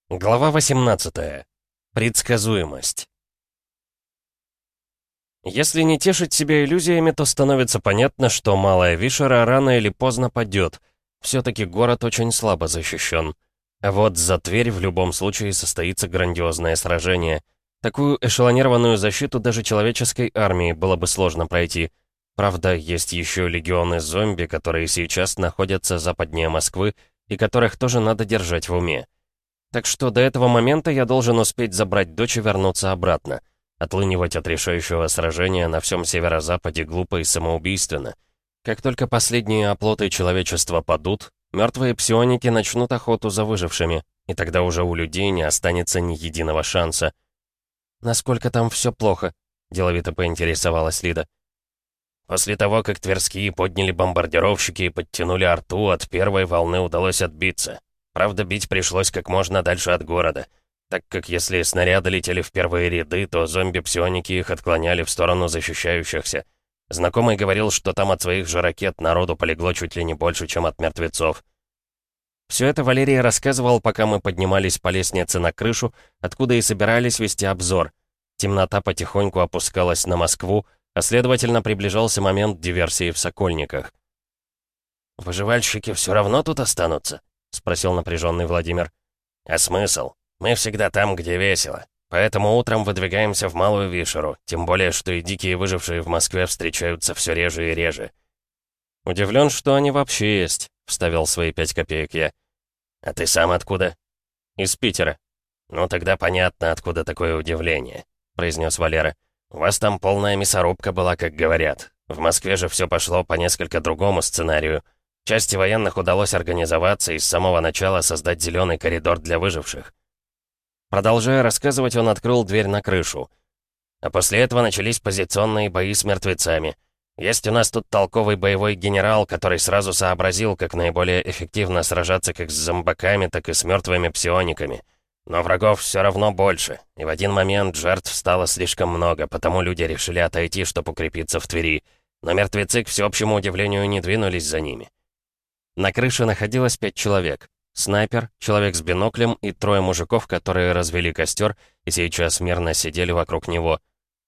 Глава 18. Предсказуемость. Если не тешить себя иллюзиями, то становится понятно, что Малая Вишера рано или поздно падет. Все-таки город очень слабо защищен. А вот за Тверь в любом случае состоится грандиозное сражение. Такую эшелонированную защиту даже человеческой армии было бы сложно пройти. Правда, есть еще легионы зомби, которые сейчас находятся западнее Москвы, и которых тоже надо держать в уме. Так что до этого момента я должен успеть забрать дочь и вернуться обратно. Отлынивать от решающего сражения на всем северо-западе глупо и самоубийственно. Как только последние оплоты человечества падут, мертвые псионики начнут охоту за выжившими, и тогда уже у людей не останется ни единого шанса. «Насколько там все плохо?» — деловито поинтересовалась Лида. После того, как Тверские подняли бомбардировщики и подтянули арту, от первой волны удалось отбиться. Правда, бить пришлось как можно дальше от города, так как если снаряды летели в первые ряды, то зомби-псионики их отклоняли в сторону защищающихся. Знакомый говорил, что там от своих же ракет народу полегло чуть ли не больше, чем от мертвецов. Все это Валерий рассказывал, пока мы поднимались по лестнице на крышу, откуда и собирались вести обзор. Темнота потихоньку опускалась на Москву, а следовательно приближался момент диверсии в Сокольниках. «Выживальщики все равно тут останутся?» — спросил напряженный Владимир. «А смысл? Мы всегда там, где весело. Поэтому утром выдвигаемся в Малую Вишеру, тем более, что и дикие выжившие в Москве встречаются все реже и реже». «Удивлен, что они вообще есть», — вставил свои 5 копеек я. «А ты сам откуда?» «Из Питера». «Ну тогда понятно, откуда такое удивление», — произнес Валера. «У вас там полная мясорубка была, как говорят. В Москве же все пошло по несколько другому сценарию. Части военных удалось организоваться и с самого начала создать зеленый коридор для выживших». Продолжая рассказывать, он открыл дверь на крышу. А после этого начались позиционные бои с мертвецами. Есть у нас тут толковый боевой генерал, который сразу сообразил, как наиболее эффективно сражаться как с зомбаками, так и с мертвыми псиониками. Но врагов все равно больше, и в один момент жертв стало слишком много, потому люди решили отойти, чтобы укрепиться в Твери. Но мертвецы, к всеобщему удивлению, не двинулись за ними. На крыше находилось 5 человек. Снайпер, человек с биноклем и 3 мужиков, которые развели костер и сейчас мирно сидели вокруг него.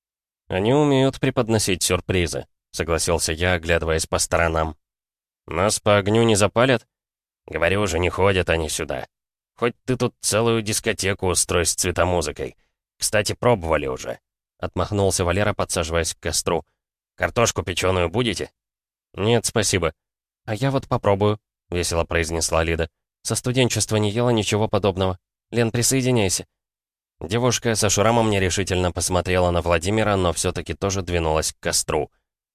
«Они умеют преподносить сюрпризы», — согласился я, оглядываясь по сторонам. «Нас по огню не запалят?» «Говорю же, не ходят они сюда. Хоть ты тут целую дискотеку устрой с цветомузыкой. Кстати, пробовали уже», — отмахнулся Валера, подсаживаясь к костру. «Картошку печеную будете?» «Нет, спасибо». «А я вот попробую», — весело произнесла Лида. «Со студенчества не ела ничего подобного. Лен, присоединяйся». Девушка со шрамом нерешительно посмотрела на Владимира, но все-таки тоже двинулась к костру.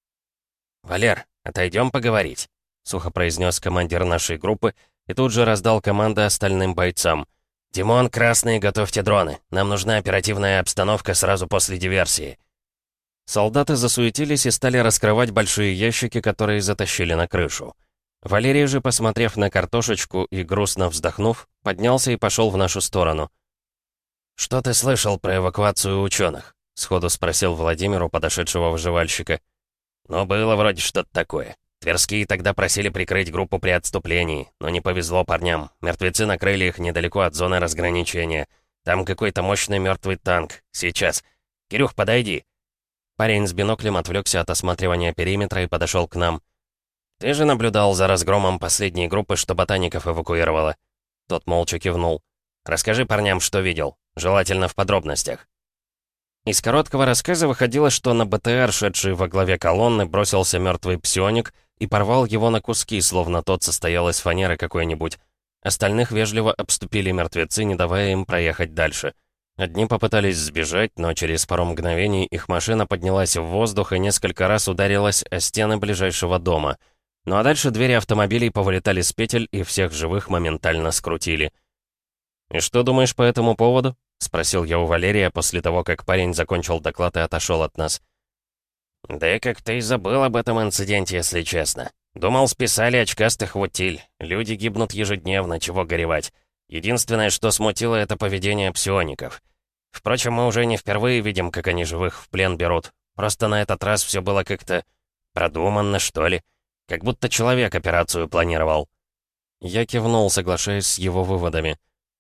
«Валер, отойдем поговорить», — сухо произнес командир нашей группы и тут же раздал команды остальным бойцам. «Димон, Красный, готовьте дроны. Нам нужна оперативная обстановка сразу после диверсии». Солдаты засуетились и стали раскрывать большие ящики, которые затащили на крышу. Валерий же, посмотрев на картошечку и грустно вздохнув, поднялся и пошел в нашу сторону. «Что ты слышал про эвакуацию ученых?» — сходу спросил Владимир у подошедшего выживальщика. «Ну, было вроде что-то такое. Тверские тогда просили прикрыть группу при отступлении, но не повезло парням. Мертвецы накрыли их недалеко от зоны разграничения. Там какой-то мощный мертвый танк. Сейчас. Кирюх, подойди». Парень с биноклем отвлекся от осматривания периметра и подошел к нам. «Ты же наблюдал за разгромом последней группы, что ботаников эвакуировала?» Тот молча кивнул. «Расскажи парням, что видел. Желательно в подробностях». Из короткого рассказа выходило, что на БТР, шедший во главе колонны, бросился мертвый псионик и порвал его на куски, словно тот состоял из фанеры какой-нибудь. Остальных вежливо обступили мертвецы, не давая им проехать дальше. Одни попытались сбежать, но через пару мгновений их машина поднялась в воздух и несколько раз ударилась о стены ближайшего дома. Ну а дальше двери автомобилей повылетали с петель и всех живых моментально скрутили. «И что думаешь по этому поводу?» — спросил я у Валерия после того, как парень закончил доклад и отошел от нас. «Да я как-то и забыл об этом инциденте, если честно. Думал, списали очкастых в утиль. Люди гибнут ежедневно, чего горевать. Единственное, что смутило, это поведение псиоников. Впрочем, мы уже не впервые видим, как они живых в плен берут. Просто на этот раз все было как-то продуманно, что ли. Как будто человек операцию планировал». Я кивнул, соглашаясь с его выводами.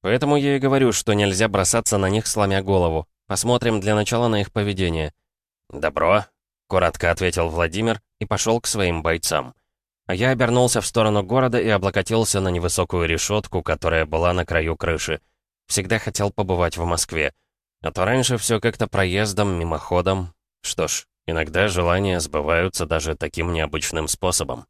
Поэтому я и говорю, что нельзя бросаться на них, сломя голову. Посмотрим для начала на их поведение». «Добро», — коротко ответил Владимир и пошел к своим бойцам. А я обернулся в сторону города и облокотился на невысокую решетку, которая была на краю крыши. Всегда хотел побывать в Москве. А то раньше все как-то проездом, мимоходом. Что ж, иногда желания сбываются даже таким необычным способом.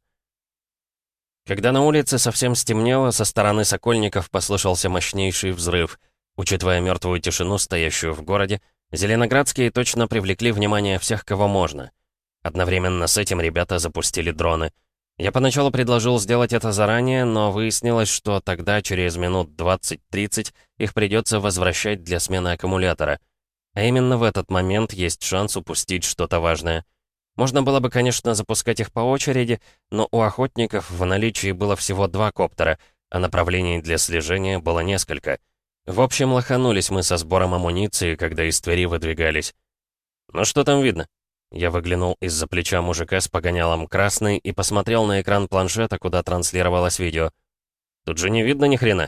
Когда на улице совсем стемнело, со стороны Сокольников послышался мощнейший взрыв. Учитывая мертвую тишину, стоящую в городе, зеленоградские точно привлекли внимание всех, кого можно. Одновременно с этим ребята запустили дроны. Я поначалу предложил сделать это заранее, но выяснилось, что тогда, через минут 20-30, их придется возвращать для смены аккумулятора. А именно в этот момент есть шанс упустить что-то важное. Можно было бы, конечно, запускать их по очереди, но у охотников в наличии было всего 2 коптера, а направлений для слежения было несколько. В общем, лоханулись мы со сбором амуниции, когда из Твери выдвигались. «Ну что там видно?» Я выглянул из-за плеча мужика с погонялом красный и посмотрел на экран планшета, куда транслировалось видео. «Тут же не видно ни хрена».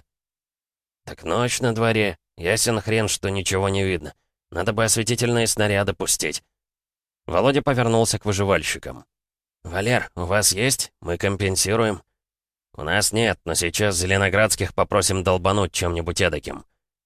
«Так ночь на дворе. Ясен хрен, что ничего не видно. Надо бы осветительные снаряды пустить». Володя повернулся к выживальщикам. «Валер, у вас есть? Мы компенсируем». «У нас нет, но сейчас зеленоградских попросим долбануть чем-нибудь эдаким».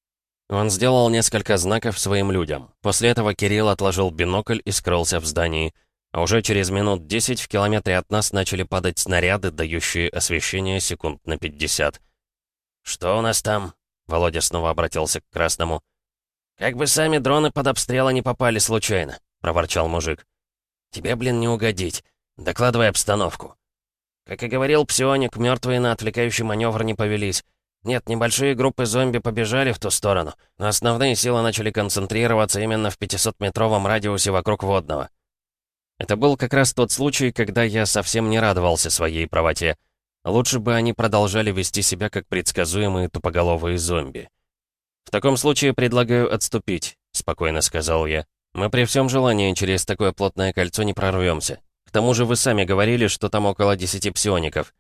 Он сделал несколько знаков своим людям. После этого Кирилл отложил бинокль и скрылся в здании. А уже через минут 10 в километре от нас начали падать снаряды, дающие освещение секунд на 50. «Что у нас там?» Володя снова обратился к Красному. «Как бы сами дроны под обстрелы не попали случайно», — проворчал мужик. «Тебе, блин, не угодить. Докладывай обстановку». Как и говорил псионик, мертвые на отвлекающий маневр не повелись. Нет, небольшие группы зомби побежали в ту сторону, но основные силы начали концентрироваться именно в 500-метровом радиусе вокруг водного. Это был как раз тот случай, когда я совсем не радовался своей правоте. Лучше бы они продолжали вести себя как предсказуемые тупоголовые зомби. «В таком случае предлагаю отступить», — спокойно сказал я. «Мы при всем желании через такое плотное кольцо не прорвемся. К тому же вы сами говорили, что там около 10 псиоников».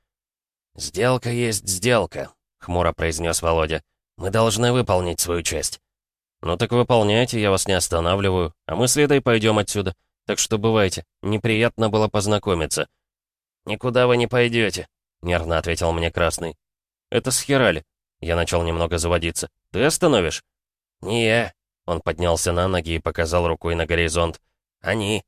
«Сделка есть сделка», — хмуро произнес Володя. «Мы должны выполнить свою часть». «Ну так выполняйте, я вас не останавливаю, а мы с Лидой пойдем отсюда. Так что бывайте, неприятно было познакомиться». «Никуда вы не пойдете», — нервно ответил мне Красный. «Это схерали». Я начал немного заводиться. «Ты остановишь?» «Не я». Он поднялся на ноги и показал рукой на горизонт. «Они».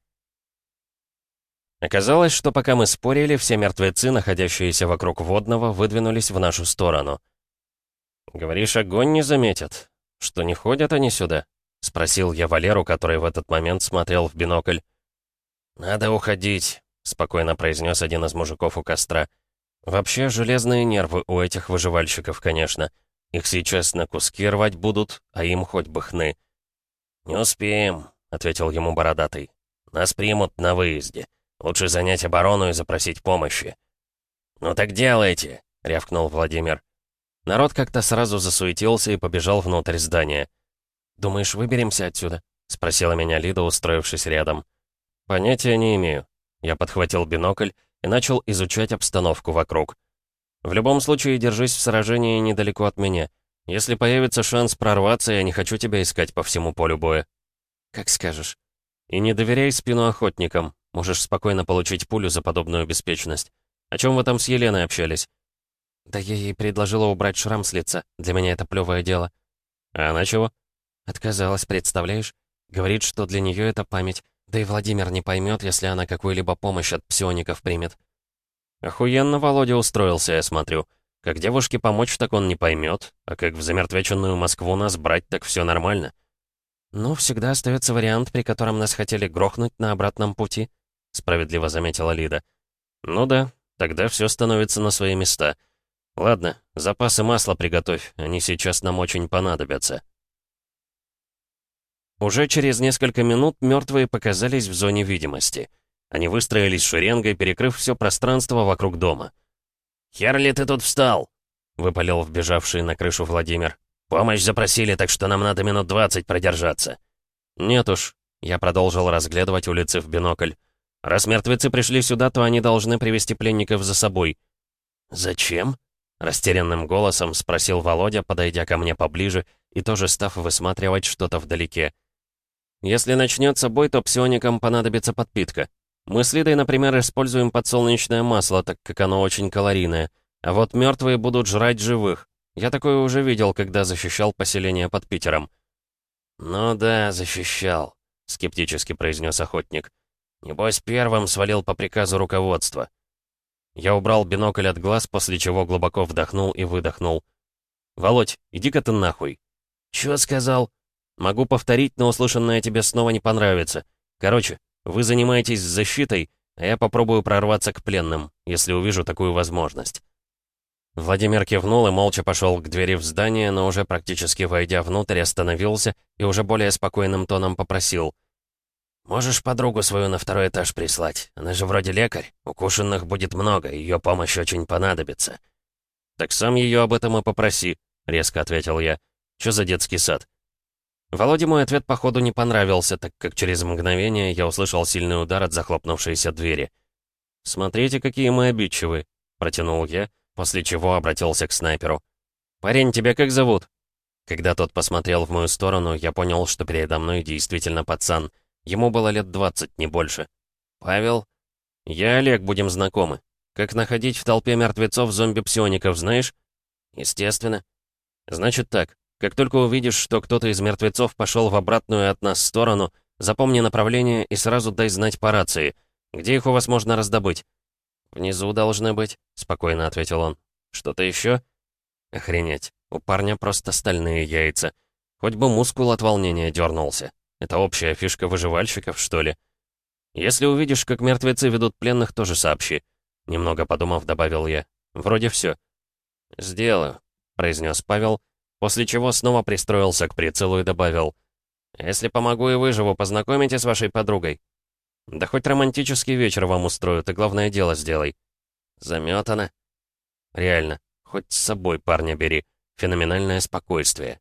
Оказалось, что пока мы спорили, все мертвецы, находящиеся вокруг водного, выдвинулись в нашу сторону. «Говоришь, огонь не заметят? Что, не ходят они сюда?» — спросил я Валеру, который в этот момент смотрел в бинокль. «Надо уходить», — спокойно произнес один из мужиков у костра. «Вообще, железные нервы у этих выживальщиков, конечно. Их сейчас на куски рвать будут, а им хоть бы хны». «Не успеем», — ответил ему бородатый. «Нас примут на выезде. Лучше занять оборону и запросить помощи». «Ну так делайте», — рявкнул Владимир. Народ как-то сразу засуетился и побежал внутрь здания. «Думаешь, выберемся отсюда?» — спросила меня Лида, устроившись рядом. «Понятия не имею». Я подхватил бинокль и начал изучать обстановку вокруг. «В любом случае, держись в сражении недалеко от меня. Если появится шанс прорваться, я не хочу тебя искать по всему полю боя». «Как скажешь». «И не доверяй спину охотникам. Можешь спокойно получить пулю за подобную беспечность. О чем вы там с Еленой общались?» «Да я ей предложила убрать шрам с лица. Для меня это плевое дело». «А она чего?» «Отказалась, представляешь? Говорит, что для нее это память. Да и Владимир не поймет, если она какую-либо помощь от псиоников примет». «Охуенно Володя устроился, я смотрю. Как девушке помочь, так он не поймет. А как в замертвеченную Москву нас брать, так все нормально». «Ну, всегда остается вариант, при котором нас хотели грохнуть на обратном пути», — справедливо заметила Лида. «Ну да, тогда все становится на свои места. Ладно, запасы масла приготовь, они сейчас нам очень понадобятся». Уже через несколько минут мертвые показались в зоне видимости. Они выстроились шеренгой, перекрыв все пространство вокруг дома. «Хер ли ты тут встал?» — выпалил вбежавший на крышу Владимир. «Помощь запросили, так что нам надо минут 20 продержаться». «Нет уж», — я продолжил разглядывать улицы в бинокль. «Раз мертвецы пришли сюда, то они должны привести пленников за собой». «Зачем?» — Растерянным голосом спросил Володя, подойдя ко мне поближе и тоже став высматривать что-то вдалеке. «Если начнется бой, то псионикам понадобится подпитка. Мы с Лидой, например, используем подсолнечное масло, так как оно очень калорийное. А вот мертвые будут жрать живых. Я такое уже видел, когда защищал поселение под Питером». «Ну да, защищал», — скептически произнес охотник. «Небось, первым свалил по приказу руководства». Я убрал бинокль от глаз, после чего глубоко вдохнул и выдохнул. «Володь, иди-ка ты нахуй». «Чё сказал?» «Могу повторить, но услышанное тебе снова не понравится. Короче, вы занимаетесь защитой, а я попробую прорваться к пленным, если увижу такую возможность». Владимир кивнул и молча пошел к двери в здание, но уже практически войдя внутрь, остановился и уже более спокойным тоном попросил. «Можешь подругу свою на второй этаж прислать? Она же вроде лекарь. Укушенных будет много, ее помощь очень понадобится». «Так сам ее об этом и попроси», — резко ответил я. «Чё за детский сад?» Володе мой ответ, походу, не понравился, так как через мгновение я услышал сильный удар от захлопнувшейся двери. «Смотрите, какие мы обидчивые», — протянул я, после чего обратился к снайперу. «Парень, тебя как зовут?» Когда тот посмотрел в мою сторону, я понял, что передо мной действительно пацан. Ему было лет 20, не больше. «Павел?» «Я Олег, будем знакомы. Как находить в толпе мертвецов зомби-псиоников, знаешь?» «Естественно». «Значит так. Как только увидишь, что кто-то из мертвецов пошел в обратную от нас сторону, запомни направление и сразу дай знать по рации. Где их у вас можно раздобыть?» «Внизу должны быть», — спокойно ответил он. «Что-то еще?» «Охренеть. У парня просто стальные яйца. Хоть бы мускул от волнения дернулся. Это общая фишка выживальщиков, что ли?» «Если увидишь, как мертвецы ведут пленных, тоже сообщи». Немного подумав, добавил я. «Вроде все». «Сделаю», — произнес Павел, после чего снова пристроился к прицелу и добавил. «Если помогу и выживу, познакомите с вашей подругой». «Да хоть романтический вечер вам устрою, ты главное дело сделай». «Замётано». «Реально, хоть с собой парня бери. Феноменальное спокойствие».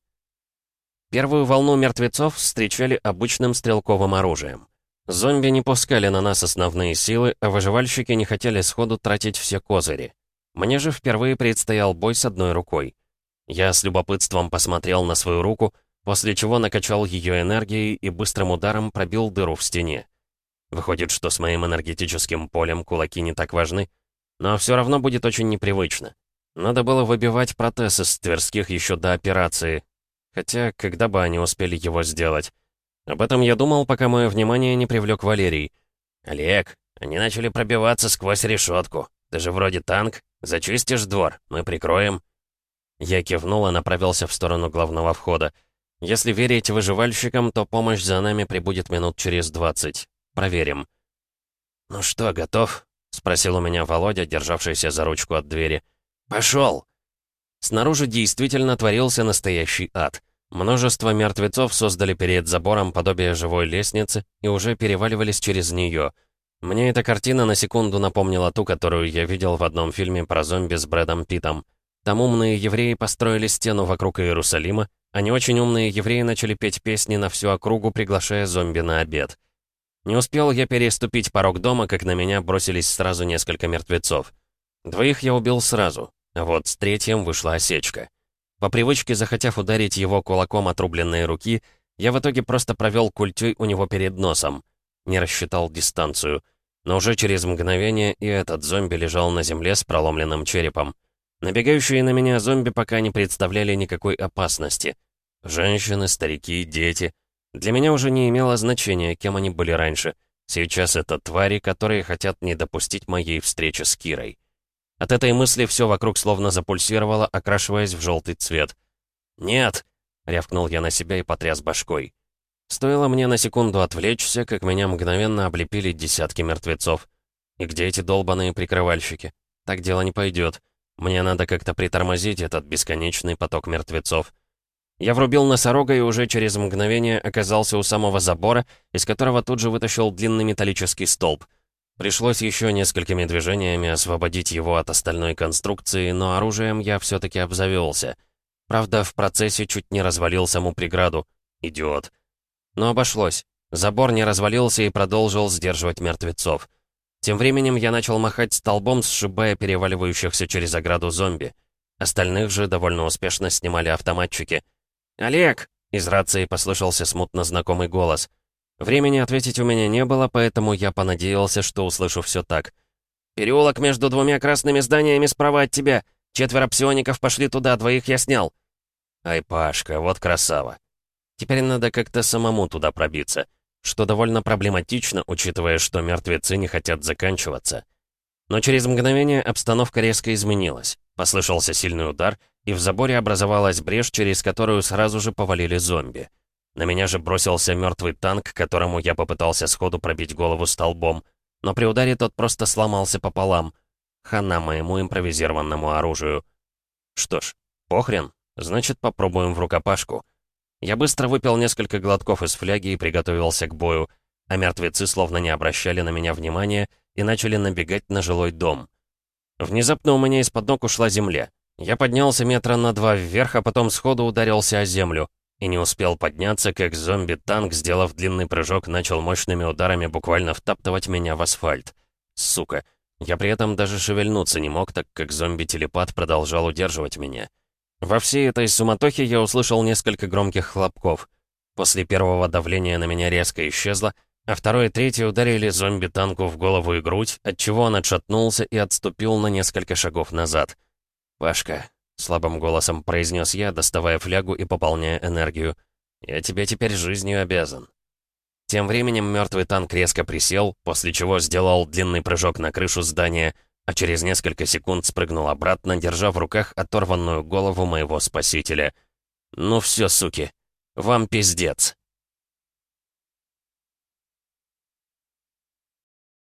Первую волну мертвецов встречали обычным стрелковым оружием. Зомби не пускали на нас основные силы, а выживальщики не хотели сходу тратить все козыри. Мне же впервые предстоял бой с одной рукой. Я с любопытством посмотрел на свою руку, после чего накачал ее энергией и быстрым ударом пробил дыру в стене. Выходит, что с моим энергетическим полем кулаки не так важны, но все равно будет очень непривычно. Надо было выбивать протез из Тверских еще до операции. Хотя, когда бы они успели его сделать? Об этом я думал, пока мое внимание не привлек Валерий. «Олег, они начали пробиваться сквозь решетку. Ты же вроде танк. Зачистишь двор, мы прикроем». Я кивнул и направился в сторону главного входа. Если верить выживальщикам, то помощь за нами прибудет минут через 20. Проверим. «Ну что, готов?» — спросил у меня Володя, державшийся за ручку от двери. «Пошел!» Снаружи действительно творился настоящий ад. Множество мертвецов создали перед забором подобие живой лестницы и уже переваливались через нее. Мне эта картина на секунду напомнила ту, которую я видел в одном фильме про зомби с Брэдом Питтом. Там умные евреи построили стену вокруг Иерусалима, а не очень умные евреи начали петь песни на всю округу, приглашая зомби на обед. Не успел я переступить порог дома, как на меня бросились сразу несколько мертвецов. Двоих я убил сразу, а вот с третьим вышла осечка. По привычке, захотев ударить его кулаком отрубленной руки, я в итоге просто провел культей у него перед носом. Не рассчитал дистанцию. Но уже через мгновение и этот зомби лежал на земле с проломленным черепом. Набегающие на меня зомби пока не представляли никакой опасности. Женщины, старики, дети. Для меня уже не имело значения, кем они были раньше. Сейчас это твари, которые хотят не допустить моей встречи с Кирой. От этой мысли все вокруг словно запульсировало, окрашиваясь в желтый цвет. «Нет!» — рявкнул я на себя и потряс башкой. Стоило мне на секунду отвлечься, как меня мгновенно облепили десятки мертвецов. И где эти долбаные прикрывальщики? Так дело не пойдет. Мне надо как-то притормозить этот бесконечный поток мертвецов. Я врубил носорога и уже через мгновение оказался у самого забора, из которого тут же вытащил длинный металлический столб. Пришлось еще несколькими движениями освободить его от остальной конструкции, но оружием я все-таки обзавелся. Правда, в процессе чуть не развалил саму преграду. Идиот. Но обошлось. Забор не развалился и продолжил сдерживать мертвецов. Тем временем я начал махать столбом, сшибая переваливающихся через ограду зомби. Остальных же довольно успешно снимали автоматчики. «Олег!» — из рации послышался смутно знакомый голос. Времени ответить у меня не было, поэтому я понадеялся, что услышу все так. «Переулок между двумя красными зданиями справа от тебя. 4 псиоников пошли туда, 2 я снял». Ай, Пашка, вот красава. Теперь надо как-то самому туда пробиться, что довольно проблематично, учитывая, что мертвецы не хотят заканчиваться. Но через мгновение обстановка резко изменилась. Послышался сильный удар, и в заборе образовалась брешь, через которую сразу же повалили зомби. На меня же бросился мертвый танк, которому я попытался сходу пробить голову столбом, но при ударе тот просто сломался пополам. Хана моему импровизированному оружию. Что ж, похрен, значит попробуем в рукопашку. Я быстро выпил несколько глотков из фляги и приготовился к бою, а мертвецы словно не обращали на меня внимания и начали набегать на жилой дом. Внезапно у меня из-под ног ушла земля. Я поднялся метра на 2 вверх, а потом сходу ударился о землю. И не успел подняться, как зомби-танк, сделав длинный прыжок, начал мощными ударами буквально втаптывать меня в асфальт. Сука. Я при этом даже шевельнуться не мог, так как зомби-телепат продолжал удерживать меня. Во всей этой суматохе я услышал несколько громких хлопков. После первого давления на меня резко исчезло, а второй и третий ударили зомби-танку в голову и грудь, отчего он отшатнулся и отступил на несколько шагов назад. «Пашка», — слабым голосом произнес я, доставая флягу и пополняя энергию, «я тебе теперь жизнью обязан». Тем временем мертвый танк резко присел, после чего сделал длинный прыжок на крышу здания, а через несколько секунд спрыгнул обратно, держа в руках оторванную голову моего спасителя. «Ну все, суки, вам пиздец».